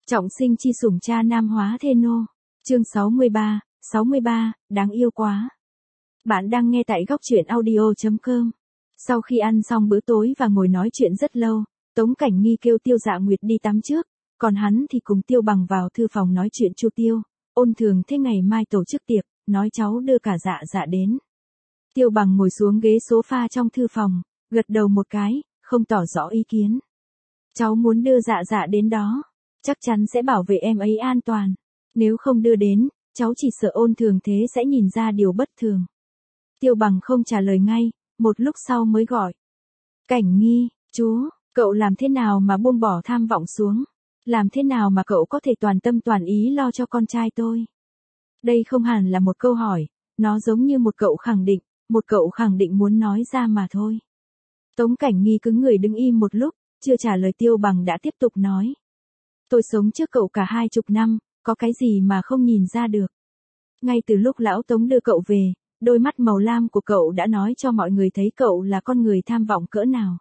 Trọng sinh chi sủng cha nam hóa thê nô. Chương 63, đáng yêu quá. Bạn đang nghe tại góc truyện audio.com. Sau khi ăn xong bữa tối và ngồi nói chuyện rất lâu, Tống Cảnh Nghi kêu Tiêu Dạ Nguyệt đi tắm trước, còn hắn thì cùng Tiêu Bằng vào thư phòng nói chuyện chu Tiêu. Ôn thường thế ngày mai tổ chức tiệc, nói cháu đưa cả Dạ đến. Tiêu Bằng ngồi xuống ghế sofa trong thư phòng, gật đầu một cái, không tỏ rõ ý kiến. Cháu muốn đưa Dạ đến đó, chắc chắn sẽ bảo vệ em ấy an toàn. Nếu không đưa đến, cháu chỉ sợ Ôn thường thế sẽ nhìn ra điều bất thường. Tiêu Bằng không trả lời ngay, một lúc sau mới gọi. Cảnh Nghi, chú, cậu làm thế nào mà buông bỏ tham vọng xuống? Làm thế nào mà cậu có thể toàn tâm toàn ý lo cho con trai tôi? Đây không hẳn là một câu hỏi, nó giống như một cậu khẳng định muốn nói ra mà thôi. Tống Cảnh Nghi cứng người đứng im một lúc, chưa trả lời Tiêu Bằng đã tiếp tục nói. Tôi sống trước cậu cả 20 năm, có cái gì mà không nhìn ra được. Ngay từ lúc lão Tống đưa cậu về, đôi mắt màu lam của cậu đã nói cho mọi người thấy cậu là con người tham vọng cỡ nào.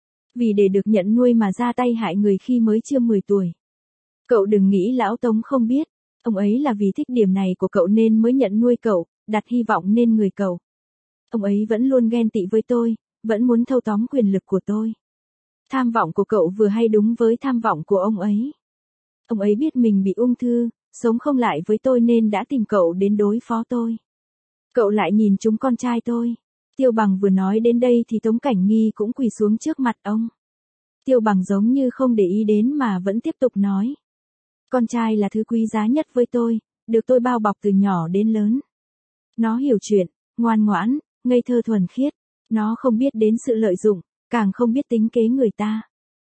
Vì để được nhận nuôi mà ra tay hại người khi mới chưa 10 tuổi. Cậu đừng nghĩ lão Tống không biết, ông ấy là vì thích điểm này của cậu nên mới nhận nuôi cậu, đặt hy vọng lên người cậu. Ông ấy vẫn luôn ghen tị với tôi, vẫn muốn thâu tóm quyền lực của tôi. Tham vọng của cậu vừa hay đúng với tham vọng của ông ấy. Ông ấy biết mình bị ung thư, sống không lại với tôi nên đã tìm cậu đến đối phó tôi. Cậu lại nhìn trúng con trai tôi. Tiêu Bằng vừa nói đến đây thì Tống Cảnh Nghi cũng quỳ xuống trước mặt ông. Tiêu Bằng giống như không để ý đến mà vẫn tiếp tục nói. Con trai là thứ quý giá nhất với tôi, được tôi bao bọc từ nhỏ đến lớn. Nó hiểu chuyện, ngoan ngoãn, ngây thơ thuần khiết. Nó không biết đến sự lợi dụng, càng không biết tính kế người ta.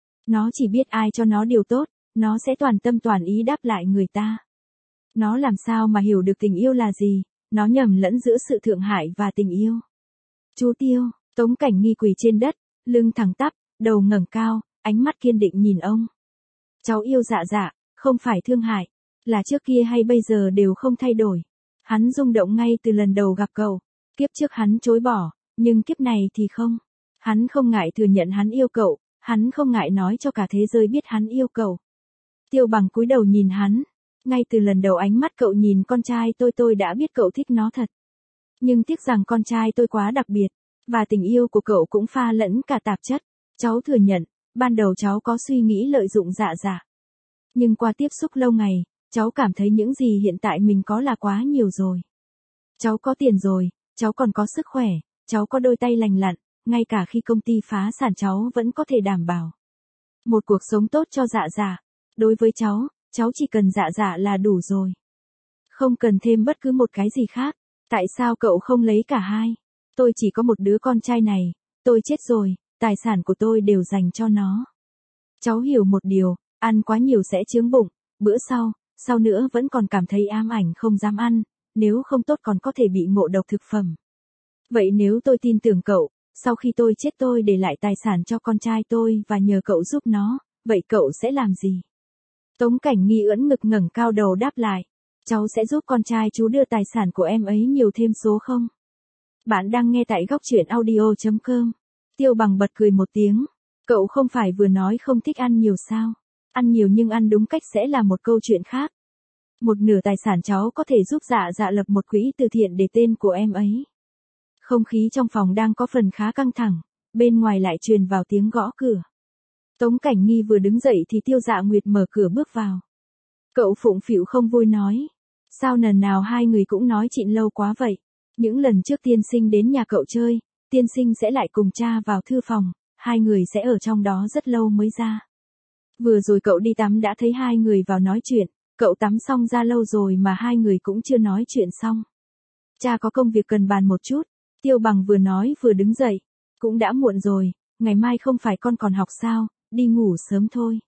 Nó chỉ biết ai cho nó điều tốt, nó sẽ toàn tâm toàn ý đáp lại người ta. Nó làm sao mà hiểu được tình yêu là gì, nó nhầm lẫn giữa sự thượng hại và tình yêu. Chú Tiêu, Tống Cảnh Nghi quỳ trên đất, lưng thẳng tắp, đầu ngẩng cao, ánh mắt kiên định nhìn ông. Cháu yêu Dạ, không phải thương hại, là trước kia hay bây giờ đều không thay đổi. Hắn rung động ngay từ lần đầu gặp cậu, kiếp trước hắn chối bỏ, nhưng kiếp này thì không. Hắn không ngại thừa nhận hắn yêu cậu, hắn không ngại nói cho cả thế giới biết hắn yêu cậu. Tiêu Bằng cúi đầu nhìn hắn, ngay từ lần đầu ánh mắt cậu nhìn con trai tôi đã biết cậu thích nó thật. Nhưng tiếc rằng con trai tôi quá đặc biệt, và tình yêu của cậu cũng pha lẫn cả tạp chất. Cháu thừa nhận, ban đầu cháu có suy nghĩ lợi dụng Dạ. Nhưng qua tiếp xúc lâu ngày, cháu cảm thấy những gì hiện tại mình có là quá nhiều rồi. Cháu có tiền rồi, cháu còn có sức khỏe, cháu có đôi tay lành lặn, ngay cả khi công ty phá sản cháu vẫn có thể đảm bảo một cuộc sống tốt cho Dạ. Đối với cháu chỉ cần Dạ là đủ rồi. Không cần thêm bất cứ một cái gì khác. Tại sao cậu không lấy cả hai? Tôi chỉ có một đứa con trai này, tôi chết rồi, tài sản của tôi đều dành cho nó. Cháu hiểu một điều, ăn quá nhiều sẽ chướng bụng, bữa sau nữa vẫn còn cảm thấy ám ảnh không dám ăn, nếu không tốt còn có thể bị ngộ độc thực phẩm. Vậy nếu tôi tin tưởng cậu, sau khi tôi chết tôi để lại tài sản cho con trai tôi và nhờ cậu giúp nó, vậy cậu sẽ làm gì? Tống Cảnh Nghi ưỡn ngực ngẩng cao đầu đáp lại. Cháu sẽ giúp con trai chú đưa tài sản của em ấy nhiều thêm số không? Bạn đang nghe tại góc truyện audio.com. Tiêu Bằng bật cười một tiếng. Cậu không phải vừa nói không thích ăn nhiều sao? Ăn nhiều nhưng ăn đúng cách sẽ là một câu chuyện khác. Một nửa tài sản cháu có thể giúp Dạ lập một quỹ từ thiện để tên của em ấy. Không khí trong phòng đang có phần khá căng thẳng, bên ngoài lại truyền vào tiếng gõ cửa. Tống Cảnh Nghi vừa đứng dậy thì Tiêu Dạ Nguyệt mở cửa bước vào. Cậu phụng phịu không vui nói. Sao lần nào hai người cũng nói chuyện lâu quá vậy? Những lần trước tiên sinh đến nhà cậu chơi, tiên sinh sẽ lại cùng cha vào thư phòng, hai người sẽ ở trong đó rất lâu mới ra. Vừa rồi cậu đi tắm đã thấy hai người vào nói chuyện, cậu tắm xong ra lâu rồi mà hai người cũng chưa nói chuyện xong. Cha có công việc cần bàn một chút, Tiêu Bằng vừa nói vừa đứng dậy. Cũng đã muộn rồi, ngày mai không phải con còn học sao, đi ngủ sớm thôi.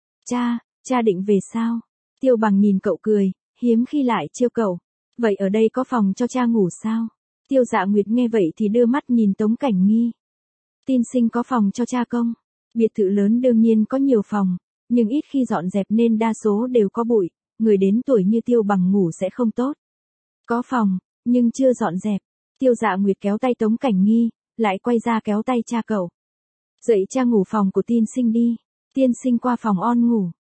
Cha định về sao? Tiêu Bằng nhìn cậu cười, hiếm khi lại trêu cậu. Vậy ở đây có phòng cho cha ngủ sao? Tiêu Dạ Nguyệt nghe vậy thì đưa mắt nhìn Tống Cảnh Nghi. Tiên sinh có phòng cho cha không? Biệt thự lớn đương nhiên có nhiều phòng, nhưng ít khi dọn dẹp nên đa số đều có bụi, người đến tuổi như Tiêu Bằng ngủ sẽ không tốt. Có phòng, nhưng chưa dọn dẹp. Tiêu Dạ Nguyệt kéo tay Tống Cảnh Nghi, lại quay ra kéo tay cha cậu. Dậy cha ngủ phòng của tiên sinh đi, tiên sinh qua phòng on ngủ.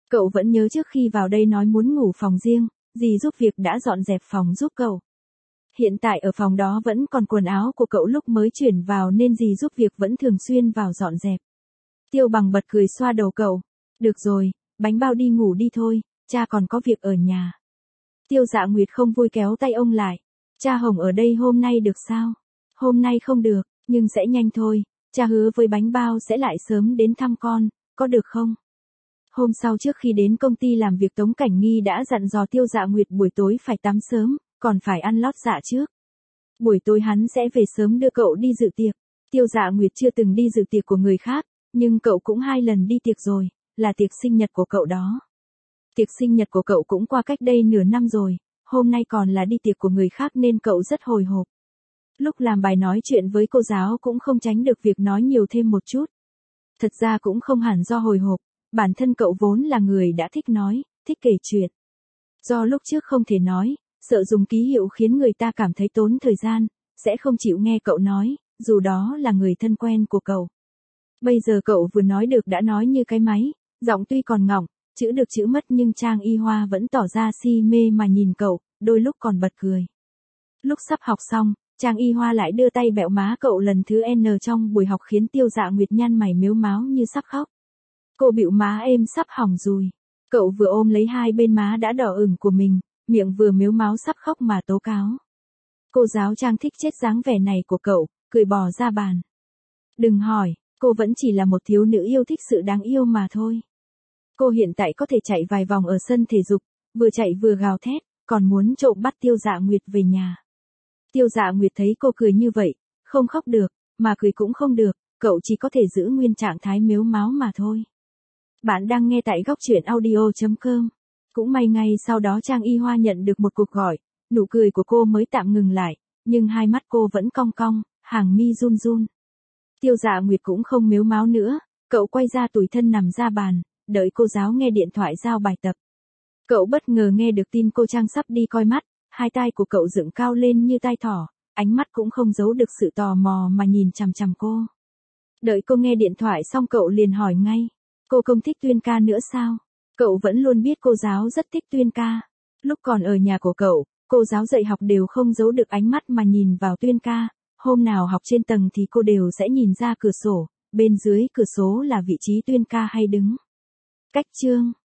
Cậu vẫn nhớ trước khi vào đây nói muốn ngủ phòng riêng, dì giúp việc đã dọn dẹp phòng giúp cậu. Hiện tại ở phòng đó vẫn còn quần áo của cậu lúc mới chuyển vào nên dì giúp việc vẫn thường xuyên vào dọn dẹp. Tiêu Bằng bật cười xoa đầu cậu. Được rồi, bánh bao đi ngủ đi thôi, cha còn có việc ở nhà. Tiêu Dạ Nguyệt không vui kéo tay ông lại. Cha Hồng ở đây hôm nay được sao? Hôm nay không được, nhưng sẽ nhanh thôi, cha hứa với bánh bao sẽ lại sớm đến thăm con, có được không? Hôm sau trước khi đến công ty làm việc Tống Cảnh Nghi đã dặn dò Tiêu Dạ Nguyệt buổi tối phải tắm sớm, còn phải ăn lót dạ trước. Buổi tối hắn sẽ về sớm đưa cậu đi dự tiệc. Tiêu Dạ Nguyệt chưa từng đi dự tiệc của người khác, nhưng cậu cũng 2 lần đi tiệc rồi, là tiệc sinh nhật của cậu đó. Tiệc sinh nhật của cậu cũng qua cách đây nửa năm rồi, hôm nay còn là đi tiệc của người khác nên cậu rất hồi hộp. Lúc làm bài nói chuyện với cô giáo cũng không tránh được việc nói nhiều thêm một chút. Thật ra cũng không hẳn do hồi hộp, bản thân cậu vốn là người đã thích nói, thích kể chuyện. Do lúc trước không thể nói, sợ dùng ký hiệu khiến người ta cảm thấy tốn thời gian, sẽ không chịu nghe cậu nói, dù đó là người thân quen của cậu. Bây giờ cậu vừa nói được đã nói như cái máy, giọng tuy còn ngọng, chữ được chữ mất nhưng Trang Y Hoa vẫn tỏ ra si mê mà nhìn cậu, đôi lúc còn bật cười. Lúc sắp học xong, Trang Y Hoa lại đưa tay bẹo má cậu lần thứ N trong buổi học khiến Tiêu Dạ Nguyệt nhăn mày mếu máo như sắp khóc. Cô bịu má êm sắp hỏng rồi. Cậu vừa ôm lấy hai bên má đã đỏ ửng của mình, miệng vừa mếu máo sắp khóc mà tố cáo. Cô giáo Trang thích chết dáng vẻ này của cậu, cười bỏ ra bàn. Đừng hỏi, cô vẫn chỉ là một thiếu nữ yêu thích sự đáng yêu mà thôi. Cô hiện tại có thể chạy vài vòng ở sân thể dục, vừa chạy vừa gào thét, còn muốn trộm bắt Tiêu Dạ Nguyệt về nhà. Tiêu Dạ Nguyệt thấy cô cười như vậy, không khóc được, mà cười cũng không được, cậu chỉ có thể giữ nguyên trạng thái mếu máo mà thôi. Bạn đang nghe tại góc truyện audio.com. Cũng may ngay sau đó Trang Y Hoa nhận được một cuộc gọi, nụ cười của cô mới tạm ngừng lại, nhưng hai mắt cô vẫn cong cong, hàng mi run run. Tiêu Dạ Nguyệt cũng không mếu máo nữa, cậu quay ra tủi thân nằm ra bàn, đợi cô giáo nghe điện thoại giao bài tập. Cậu bất ngờ nghe được tin cô Trang sắp đi coi mắt, hai tai của cậu dựng cao lên như tai thỏ, ánh mắt cũng không giấu được sự tò mò mà nhìn chằm chằm cô. Đợi cô nghe điện thoại xong cậu liền hỏi ngay, cô không thích Tuyên ca nữa sao? Cậu vẫn luôn biết cô giáo rất thích Tuyên ca. Lúc còn ở nhà của cậu, cô giáo dạy học đều không giấu được ánh mắt mà nhìn vào Tuyên ca, hôm nào học trên tầng thì cô đều sẽ nhìn ra cửa sổ, bên dưới cửa sổ là vị trí Tuyên ca hay đứng. Cách chương